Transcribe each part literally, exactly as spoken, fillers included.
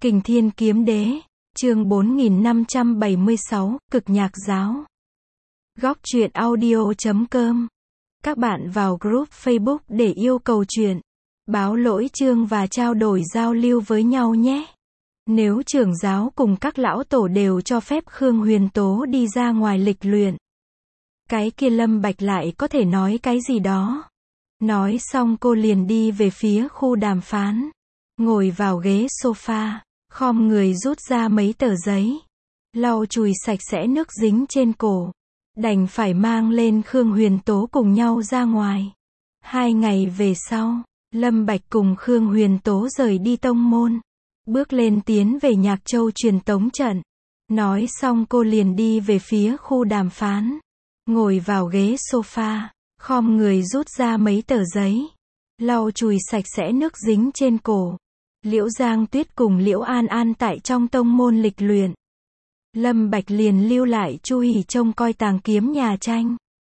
Kình Thiên Kiếm Đế, chương bốn nghìn năm trăm bảy mươi sáu, Cực Nhạc Giáo. Góc truyện audio chấm com. Các bạn vào group Facebook để yêu cầu truyện, báo lỗi chương và trao đổi giao lưu với nhau nhé. Nếu trưởng giáo cùng các lão tổ đều cho phép Khương Huyền Tố đi ra ngoài lịch luyện, cái kia Lâm Bạch lại có thể nói cái gì đó. Nói xong cô liền đi về phía khu đàm phán, ngồi vào ghế sofa, khom người rút ra mấy tờ giấy, lau chùi sạch sẽ nước dính trên cổ, đành phải mang lên Khương Huyền Tố cùng nhau ra ngoài. Hai ngày về sau, Lâm Bạch cùng Khương Huyền Tố rời đi tông môn, bước lên tiến về Nhạc Châu truyền tống trận. Nói xong cô liền đi về phía khu đàm phán, ngồi vào ghế sofa, khom người rút ra mấy tờ giấy, lau chùi sạch sẽ nước dính trên cổ. Liễu Giang Tuyết cùng Liễu An An tại trong tông môn lịch luyện. Lâm Bạch liền lưu lại Chu Hỉ trông coi tàng kiếm nhà tranh,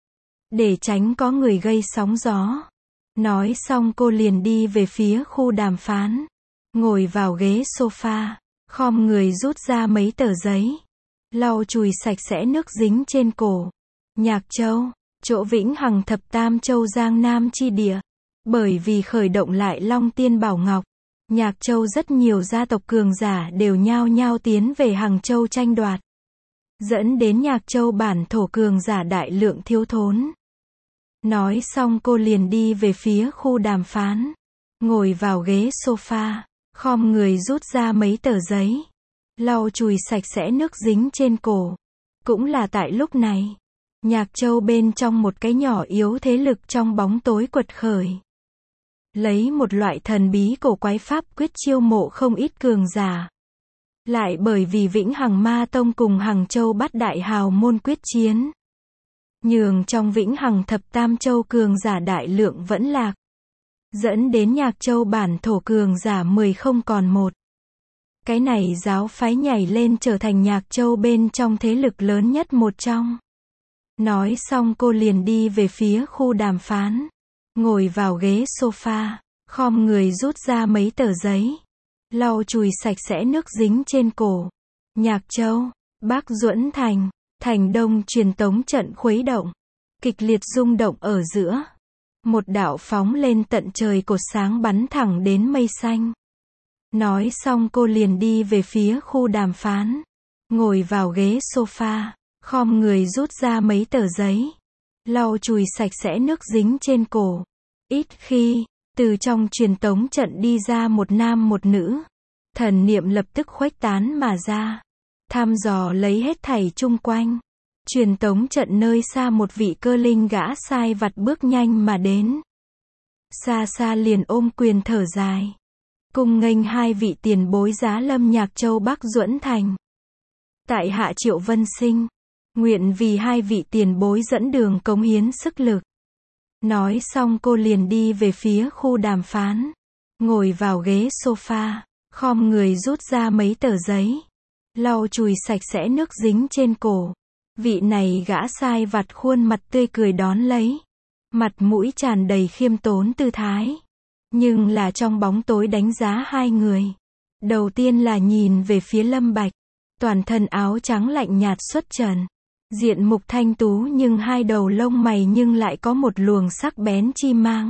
để tránh có người gây sóng gió. Nói xong cô liền đi về phía khu đàm phán, ngồi vào ghế sofa, khom người rút ra mấy tờ giấy, lau chùi sạch sẽ nước dính trên cổ. Nhạc Châu, chỗ vĩnh hằng thập tam châu Giang Nam chi địa, bởi vì khởi động lại Long Tiên Bảo Ngọc, Nhạc Châu rất nhiều gia tộc cường giả đều nhao nhao tiến về Hằng Châu tranh đoạt, dẫn đến Nhạc Châu bản thổ cường giả đại lượng thiếu thốn. Nói xong cô liền đi về phía khu đàm phán, ngồi vào ghế sofa, khom người rút ra mấy tờ giấy, lau chùi sạch sẽ nước dính trên cổ. Cũng là tại lúc này, Nhạc Châu bên trong một cái nhỏ yếu thế lực trong bóng tối quật khởi, lấy một loại thần bí cổ quái pháp quyết chiêu mộ không ít cường giả. Lại bởi vì Vĩnh Hằng Ma Tông cùng Hằng Châu Bát Đại Hào môn quyết chiến, nhường trong Vĩnh Hằng thập tam châu cường giả đại lượng vẫn lạc, dẫn đến Nhạc Châu bản thổ cường giả mười không còn một. Cái này giáo phái nhảy lên trở thành Nhạc Châu bên trong thế lực lớn nhất một trong. Nói xong cô liền đi về phía khu đàm phán, ngồi vào ghế sofa, khom người rút ra mấy tờ giấy, lau chùi sạch sẽ nước dính trên cổ. Nhạc Châu, Bắc Duẫn Thành, thành đông truyền tống trận khuấy động, kịch liệt rung động ở giữa. Một đạo phóng lên tận trời cột sáng bắn thẳng đến mây xanh. Nói xong cô liền đi về phía khu đàm phán, ngồi vào ghế sofa, khom người rút ra mấy tờ giấy, lau chùi sạch sẽ nước dính trên cổ. Ít khi, từ trong truyền tống trận đi ra một nam một nữ, thần niệm lập tức khuếch tán mà ra, thăm dò lấy hết thảy chung quanh. Truyền tống trận nơi xa một vị cơ linh gã sai vặt bước nhanh mà đến. Xa xa liền ôm quyền thở dài, cùng nghênh hai vị tiền bối giá lâm Nhạc Châu Bắc Duẫn Thành. Tại hạ Triệu Vân Sinh, nguyện vì hai vị tiền bối dẫn đường cống hiến sức lực. Nói xong cô liền đi về phía khu đàm phán, ngồi vào ghế sofa, khom người rút ra mấy tờ giấy, lau chùi sạch sẽ nước dính trên cổ. Vị này gã sai vặt khuôn mặt tươi cười đón lấy, mặt mũi tràn đầy khiêm tốn tư thái. Nhưng là trong bóng tối đánh giá hai người. Đầu tiên là nhìn về phía Lâm Bạch, toàn thân áo trắng lạnh nhạt xuất trần, diện mục thanh tú nhưng hai đầu lông mày nhưng lại có một luồng sắc bén chi mang,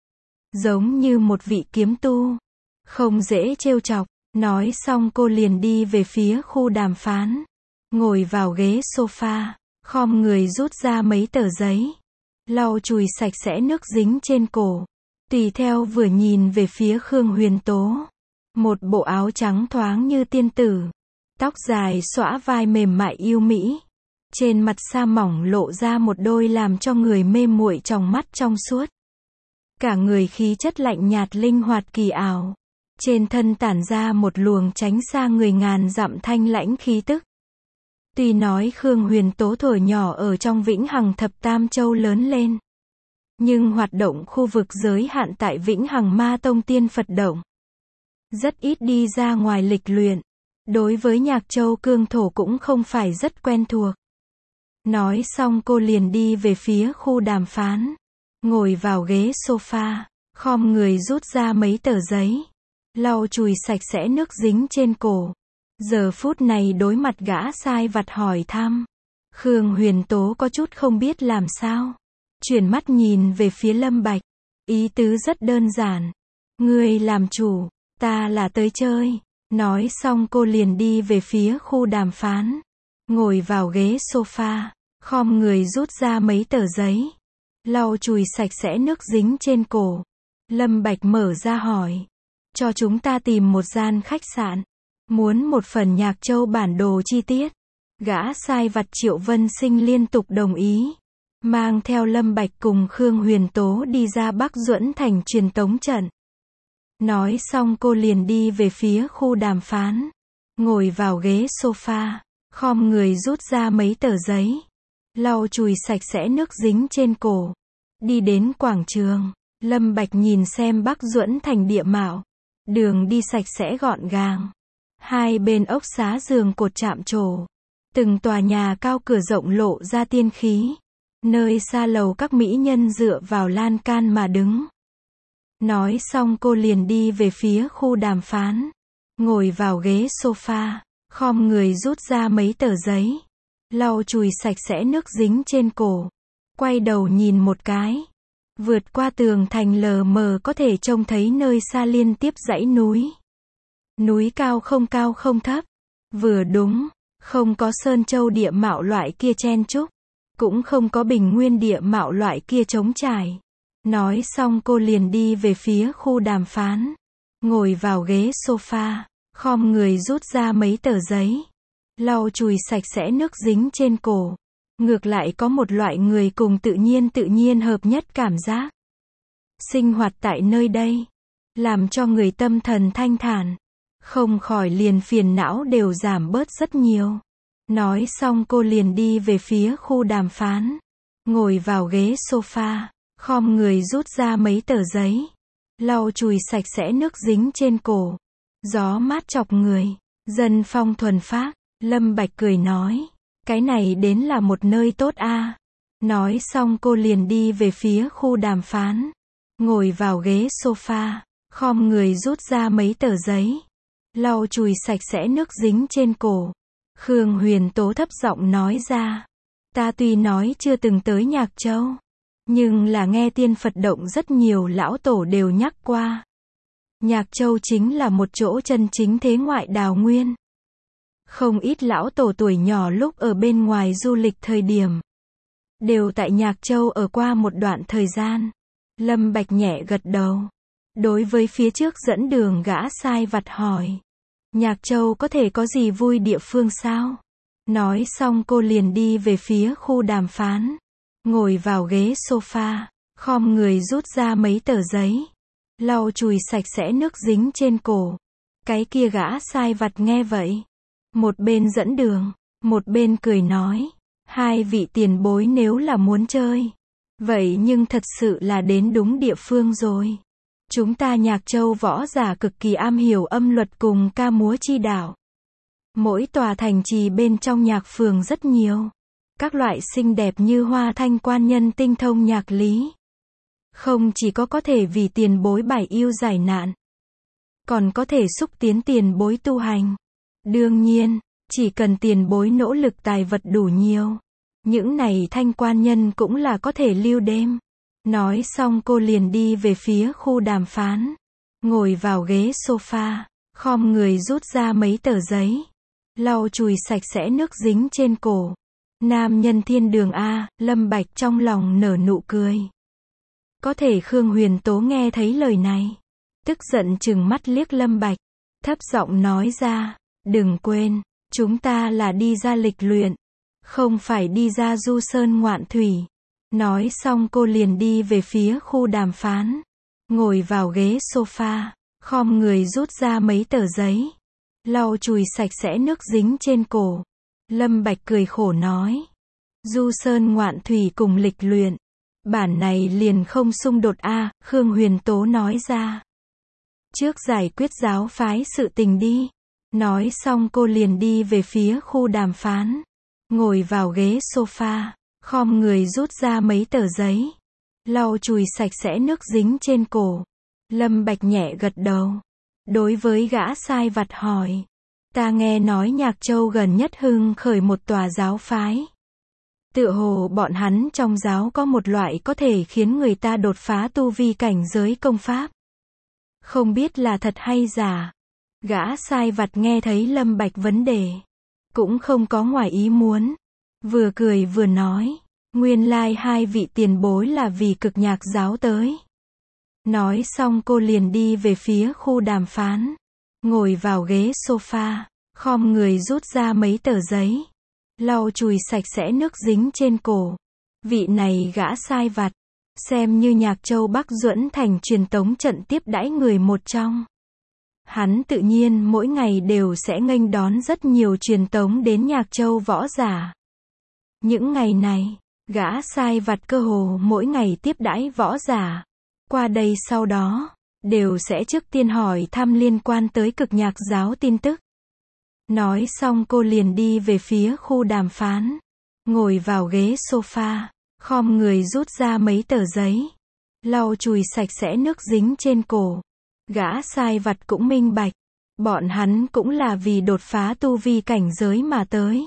giống như một vị kiếm tu, không dễ trêu chọc. Nói xong cô liền đi về phía khu đàm phán, ngồi vào ghế sofa, khom người rút ra mấy tờ giấy, lau chùi sạch sẽ nước dính trên cổ. Tùy theo vừa nhìn về phía Khương Huyền Tố, một bộ áo trắng thoáng như tiên tử, tóc dài xõa vai mềm mại yêu mỹ, trên mặt sa mỏng lộ ra một đôi làm cho người mê muội tròng mắt trong suốt. Cả người khí chất lạnh nhạt linh hoạt kỳ ảo, trên thân tản ra một luồng tránh xa người ngàn dặm thanh lãnh khí tức. Tuy nói Khương Huyền Tố thuở nhỏ ở trong Vĩnh Hằng thập tam châu lớn lên, nhưng hoạt động khu vực giới hạn tại Vĩnh Hằng Ma Tông Tiên Phật Động, rất ít đi ra ngoài lịch luyện. Đối với Nhạc Châu cương thổ cũng không phải rất quen thuộc. Nói xong cô liền đi về phía khu đàm phán, ngồi vào ghế sofa, khom người rút ra mấy tờ giấy, lau chùi sạch sẽ nước dính trên cổ. Giờ phút này đối mặt gã sai vặt hỏi thăm, Khương Huyền Tố có chút không biết làm sao. Chuyển mắt nhìn về phía Lâm Bạch. Ý tứ rất đơn giản. Ngươi làm chủ, ta là tới chơi. Nói xong cô liền đi về phía khu đàm phán. Ngồi vào ghế sofa, khom người rút ra mấy tờ giấy. Lau chùi sạch sẽ nước dính trên cổ. Lâm Bạch mở ra hỏi. Cho chúng ta tìm một gian khách sạn. Muốn một phần Nhạc Châu bản đồ chi tiết. Gã sai vặt Triệu Vân Sinh liên tục đồng ý. Mang theo Lâm Bạch cùng Khương Huyền Tố đi ra Bắc Duẫn Thành truyền tống trận. Nói xong cô liền đi về phía khu đàm phán. Ngồi vào ghế sofa, khom người rút ra mấy tờ giấy. Lau chùi sạch sẽ nước dính trên cổ. Đi đến quảng trường, Lâm Bạch nhìn xem Bắc Duẫn Thành địa mạo. Đường đi sạch sẽ gọn gàng. Hai bên ốc xá giường cột chạm trổ. Từng tòa nhà cao cửa rộng lộ ra tiên khí. Nơi xa lầu các mỹ nhân dựa vào lan can mà đứng. Nói xong cô liền đi về phía khu đàm phán. Ngồi vào ghế sofa, khom người rút ra mấy tờ giấy. Lau chùi sạch sẽ nước dính trên cổ. Quay đầu nhìn một cái. Vượt qua tường thành lờ mờ có thể trông thấy nơi xa liên tiếp dãy núi. Núi cao không cao không thấp. Vừa đúng, không có sơn châu địa mạo loại kia chen chúc. Cũng không có bình nguyên địa mạo loại kia trống trải. Nói xong cô liền đi về phía khu đàm phán. Ngồi vào ghế sofa, khom người rút ra mấy tờ giấy. Lau chùi sạch sẽ nước dính trên cổ. Ngược lại có một loại người cùng tự nhiên tự nhiên hợp nhất cảm giác. Sinh hoạt tại nơi đây, làm cho người tâm thần thanh thản. Không khỏi liền phiền não đều giảm bớt rất nhiều. Nói xong cô liền đi về phía khu đàm phán. Ngồi vào ghế sofa, khom người rút ra mấy tờ giấy. Lau chùi sạch sẽ nước dính trên cổ. Gió mát chọc người. Dân phong thuần phác. Lâm Bạch cười nói. Cái này đến là một nơi tốt a. Nói xong cô liền đi về phía khu đàm phán. Ngồi vào ghế sofa, khom người rút ra mấy tờ giấy. Lau chùi sạch sẽ nước dính trên cổ. Khương Huyền Tố thấp giọng nói ra. Ta tuy nói chưa từng tới Nhạc Châu, nhưng là nghe tiên Phật động rất nhiều lão tổ đều nhắc qua. Nhạc Châu chính là một chỗ chân chính thế ngoại đào nguyên. Không ít lão tổ tuổi nhỏ lúc ở bên ngoài du lịch thời điểm, đều tại Nhạc Châu ở qua một đoạn thời gian. Lâm Bạch nhẹ gật đầu. Đối với phía trước dẫn đường gã sai vặt hỏi. Nhạc Châu có thể có gì vui địa phương sao? Nói xong cô liền đi về phía khu đàm phán. Ngồi vào ghế sofa, khom người rút ra mấy tờ giấy. Lau chùi sạch sẽ nước dính trên cổ. Cái kia gã sai vặt nghe vậy. Một bên dẫn đường, một bên cười nói. Hai vị tiền bối nếu là muốn chơi. Vậy nhưng thật sự là đến đúng địa phương rồi. Chúng ta Nhạc Châu võ giả cực kỳ am hiểu âm luật cùng ca múa chi đạo. Mỗi tòa thành trì bên trong nhạc phường rất nhiều. Các loại xinh đẹp như hoa thanh quan nhân tinh thông nhạc lý. Không chỉ có có thể vì tiền bối bài yêu giải nạn, còn có thể xúc tiến tiền bối tu hành. Đương nhiên, chỉ cần tiền bối nỗ lực tài vật đủ nhiều, những này thanh quan nhân cũng là có thể lưu đêm. Nói xong cô liền đi về phía khu đàm phán. Ngồi vào ghế sofa, khom người rút ra mấy tờ giấy. Lau chùi sạch sẽ nước dính trên cổ. Nam nhân thiên đường a, Lâm Bạch trong lòng nở nụ cười. Có thể Khương Huyền Tố nghe thấy lời này, tức giận trừng mắt liếc Lâm Bạch, thấp giọng nói ra, đừng quên, chúng ta là đi ra lịch luyện, không phải đi ra du sơn ngoạn thủy. Nói xong cô liền đi về phía khu đàm phán. Ngồi vào ghế sofa, khom người rút ra mấy tờ giấy. Lau chùi sạch sẽ nước dính trên cổ. Lâm Bạch cười khổ nói. Du sơn ngoạn thủy cùng lịch luyện. Bản này liền không xung đột a, Khương Huyền Tố nói ra. Trước giải quyết giáo phái sự tình đi. Nói xong cô liền đi về phía khu đàm phán. Ngồi vào ghế sofa, khom người rút ra mấy tờ giấy. Lau chùi sạch sẽ nước dính trên cổ. Lâm Bạch nhẹ gật đầu. Đối với gã sai vặt hỏi. Ta nghe nói Nhạc Châu gần nhất hưng khởi một tòa giáo phái. Tựa hồ bọn hắn trong giáo có một loại có thể khiến người ta đột phá tu vi cảnh giới công pháp. Không biết là thật hay giả. Gã sai vặt nghe thấy Lâm Bạch vấn đề. Cũng không có ngoài ý muốn. Vừa cười vừa nói. Nguyên lai hai vị tiền bối là vì Cực Nhạc giáo tới. Nói xong cô liền đi về phía khu đàm phán. Ngồi vào ghế sofa. Khom người rút ra mấy tờ giấy. Lau chùi sạch sẽ nước dính trên cổ. Vị này gã sai vặt. Xem như Nhạc Châu Bắc Duẫn thành truyền tống trận tiếp đãi người một trong. Hắn tự nhiên mỗi ngày đều sẽ nghênh đón rất nhiều truyền tống đến Nhạc Châu võ giả. Những ngày này, gã sai vặt cơ hồ mỗi ngày tiếp đãi võ giả. Qua đây sau đó, đều sẽ trước tiên hỏi thăm liên quan tới Cực Nhạc giáo tin tức. Nói xong cô liền đi về phía khu đàm phán. Ngồi vào ghế sofa, khom người rút ra mấy tờ giấy. Lau chùi sạch sẽ nước dính trên cổ. Gã sai vặt cũng minh bạch. Bọn hắn cũng là vì đột phá tu vi cảnh giới mà tới.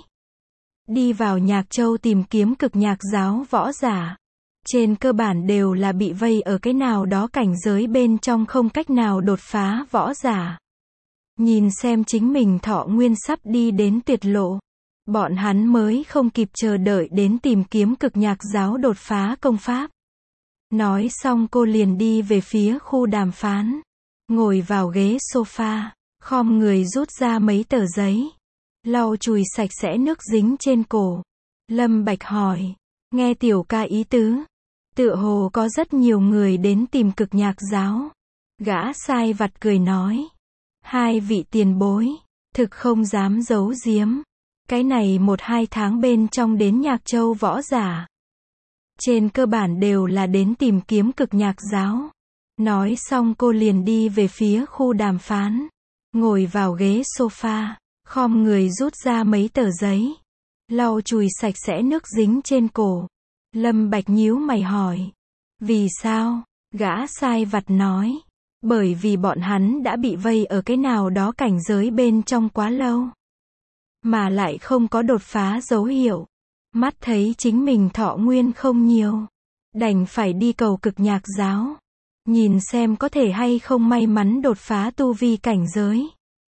Đi vào Nhạc Châu tìm kiếm Cực Nhạc giáo võ giả. Trên cơ bản đều là bị vây ở cái nào đó cảnh giới bên trong không cách nào đột phá võ giả. Nhìn xem chính mình thọ nguyên sắp đi đến tuyệt lộ. Bọn hắn mới không kịp chờ đợi đến tìm kiếm Cực Nhạc giáo đột phá công pháp. Nói xong cô liền đi về phía khu đàm phán. Ngồi vào ghế sofa, khom người rút ra mấy tờ giấy. Lau chùi sạch sẽ nước dính trên cổ. Lâm Bạch hỏi. Nghe tiểu ca ý tứ. Tựa hồ có rất nhiều người đến tìm Cực Nhạc giáo. Gã sai vặt cười nói. Hai vị tiền bối. Thực không dám giấu giếm. Cái này một hai tháng bên trong đến Nhạc Châu võ giả. Trên cơ bản đều là đến tìm kiếm Cực Nhạc giáo. Nói xong cô liền đi về phía khu đàm phán. Ngồi vào ghế sofa. Khom người rút ra mấy tờ giấy. Lau chùi sạch sẽ nước dính trên cổ. Lâm Bạch nhíu mày hỏi. Vì sao? Gã sai vặt nói. Bởi vì bọn hắn đã bị vây ở cái nào đó cảnh giới bên trong quá lâu. Mà lại không có đột phá dấu hiệu. Mắt thấy chính mình thọ nguyên không nhiều. Đành phải đi cầu Cực Nhạc giáo. Nhìn xem có thể hay không may mắn đột phá tu vi cảnh giới.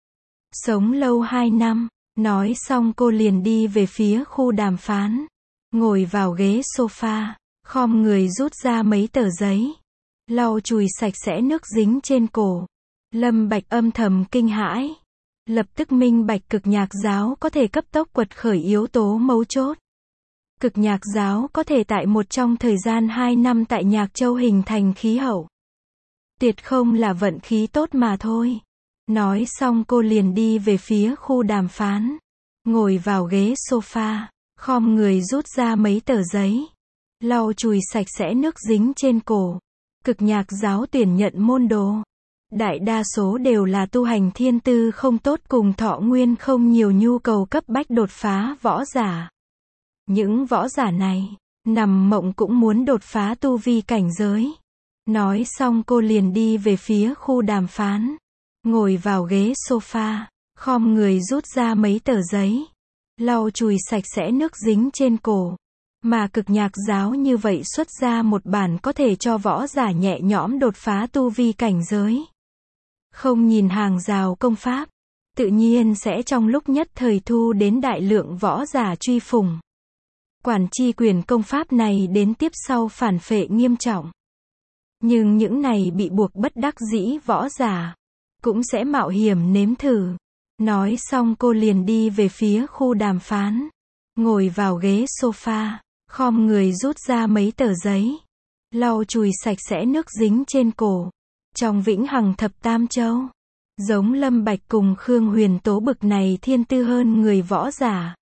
Sống lâu hai năm. Nói xong cô liền đi về phía khu đàm phán. Ngồi vào ghế sofa. Khom người rút ra mấy tờ giấy. Lau chùi sạch sẽ nước dính trên cổ. Lâm Bạch âm thầm kinh hãi. Lập tức minh bạch Cực Nhạc giáo có thể cấp tốc quật khởi yếu tố mấu chốt. Cực Nhạc giáo có thể tại một trong thời gian hai năm tại Nhạc Châu hình thành khí hậu. Tuyệt không là vận khí tốt mà thôi. Nói xong cô liền đi về phía khu đàm phán. Ngồi vào ghế sofa. Khom người rút ra mấy tờ giấy. Lau chùi sạch sẽ nước dính trên cổ. Cực Nhạc giáo tuyển nhận môn đồ. Đại đa số đều là tu hành thiên tư không tốt cùng thọ nguyên không nhiều nhu cầu cấp bách đột phá võ giả. Những võ giả này, nằm mộng cũng muốn đột phá tu vi cảnh giới. Nói xong cô liền đi về phía khu đàm phán. Ngồi vào ghế sofa, khom người rút ra mấy tờ giấy. Lau chùi sạch sẽ nước dính trên cổ. Mà Cực Nhạc giáo như vậy xuất ra một bản có thể cho võ giả nhẹ nhõm đột phá tu vi cảnh giới. Không nhìn hàng rào công pháp, tự nhiên sẽ trong lúc nhất thời thu đến đại lượng võ giả truy phủng. Quản tri quyền công pháp này đến tiếp sau phản phệ nghiêm trọng. Nhưng những này bị buộc bất đắc dĩ võ giả, cũng sẽ mạo hiểm nếm thử. Nói xong cô liền đi về phía khu đàm phán. Ngồi vào ghế sofa, khom người rút ra mấy tờ giấy. Lau chùi sạch sẽ nước dính trên cổ. Trong vĩnh hằng thập tam châu, giống Lâm Bạch cùng Khương Huyền Tố bực này thiên tư hơn người võ giả.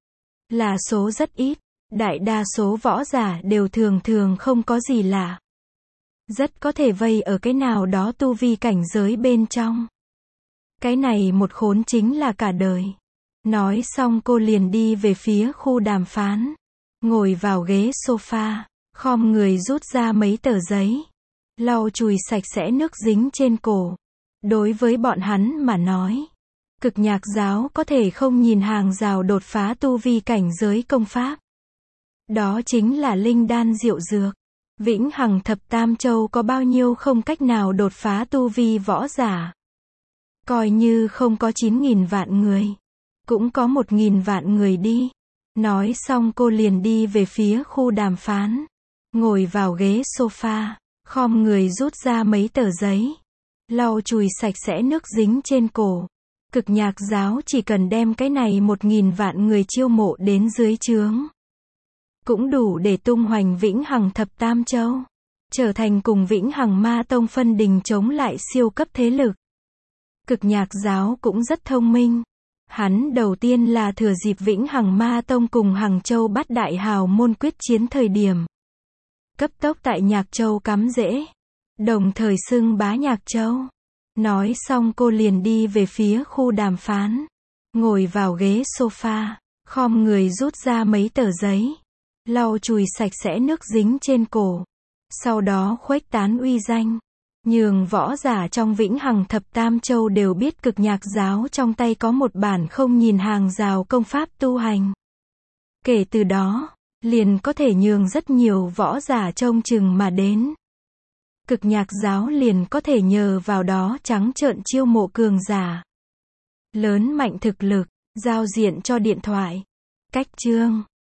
Là số rất ít, đại đa số võ giả đều thường thường không có gì lạ. Rất có thể vây ở cái nào đó tu vi cảnh giới bên trong. Cái này một khốn chính là cả đời. Nói xong cô liền đi về phía khu đàm phán. Ngồi vào ghế sofa, khom người rút ra mấy tờ giấy. Lau chùi sạch sẽ nước dính trên cổ. Đối với bọn hắn mà nói, cực nhạc giáo có thể không nhìn hàng rào đột phá tu vi cảnh giới công pháp. Đó chính là linh đan diệu dược. Vĩnh hằng thập tam châu có bao nhiêu không cách nào đột phá tu vi võ giả. Coi như không có chín nghìn vạn người, cũng có một nghìn vạn người đi. Nói xong cô liền đi về phía khu đàm phán. Ngồi vào ghế sofa, khom người rút ra mấy tờ giấy. Lau chùi sạch sẽ nước dính trên cổ. Cực nhạc giáo chỉ cần đem cái này một nghìn vạn người chiêu mộ đến dưới trướng. Cũng đủ để tung hoành vĩnh hằng thập tam châu. Trở thành cùng vĩnh hằng ma tông phân đình chống lại siêu cấp thế lực. Cực nhạc giáo cũng rất thông minh. Hắn đầu tiên là thừa dịp vĩnh hằng ma tông cùng Hằng Châu bắt đại hào môn quyết chiến thời điểm. Cấp tốc tại Nhạc Châu cắm rễ. Đồng thời xưng bá Nhạc Châu. Nói xong cô liền đi về phía khu đàm phán. Ngồi vào ghế sofa, khom người rút ra mấy tờ giấy. Lau chùi sạch sẽ nước dính trên cổ. Sau đó khuếch tán uy danh. Nhường võ giả trong vĩnh hằng thập tam châu đều biết cực nhạc giáo trong tay có một bản không nhìn hàng rào công pháp tu hành. Kể từ đó, liền có thể nhường rất nhiều võ giả trông chừng mà đến. Cực nhạc giáo liền có thể nhờ vào đó trắng trợn chiêu mộ cường giả. Lớn mạnh thực lực, giao diện cho điện thoại. Cách chương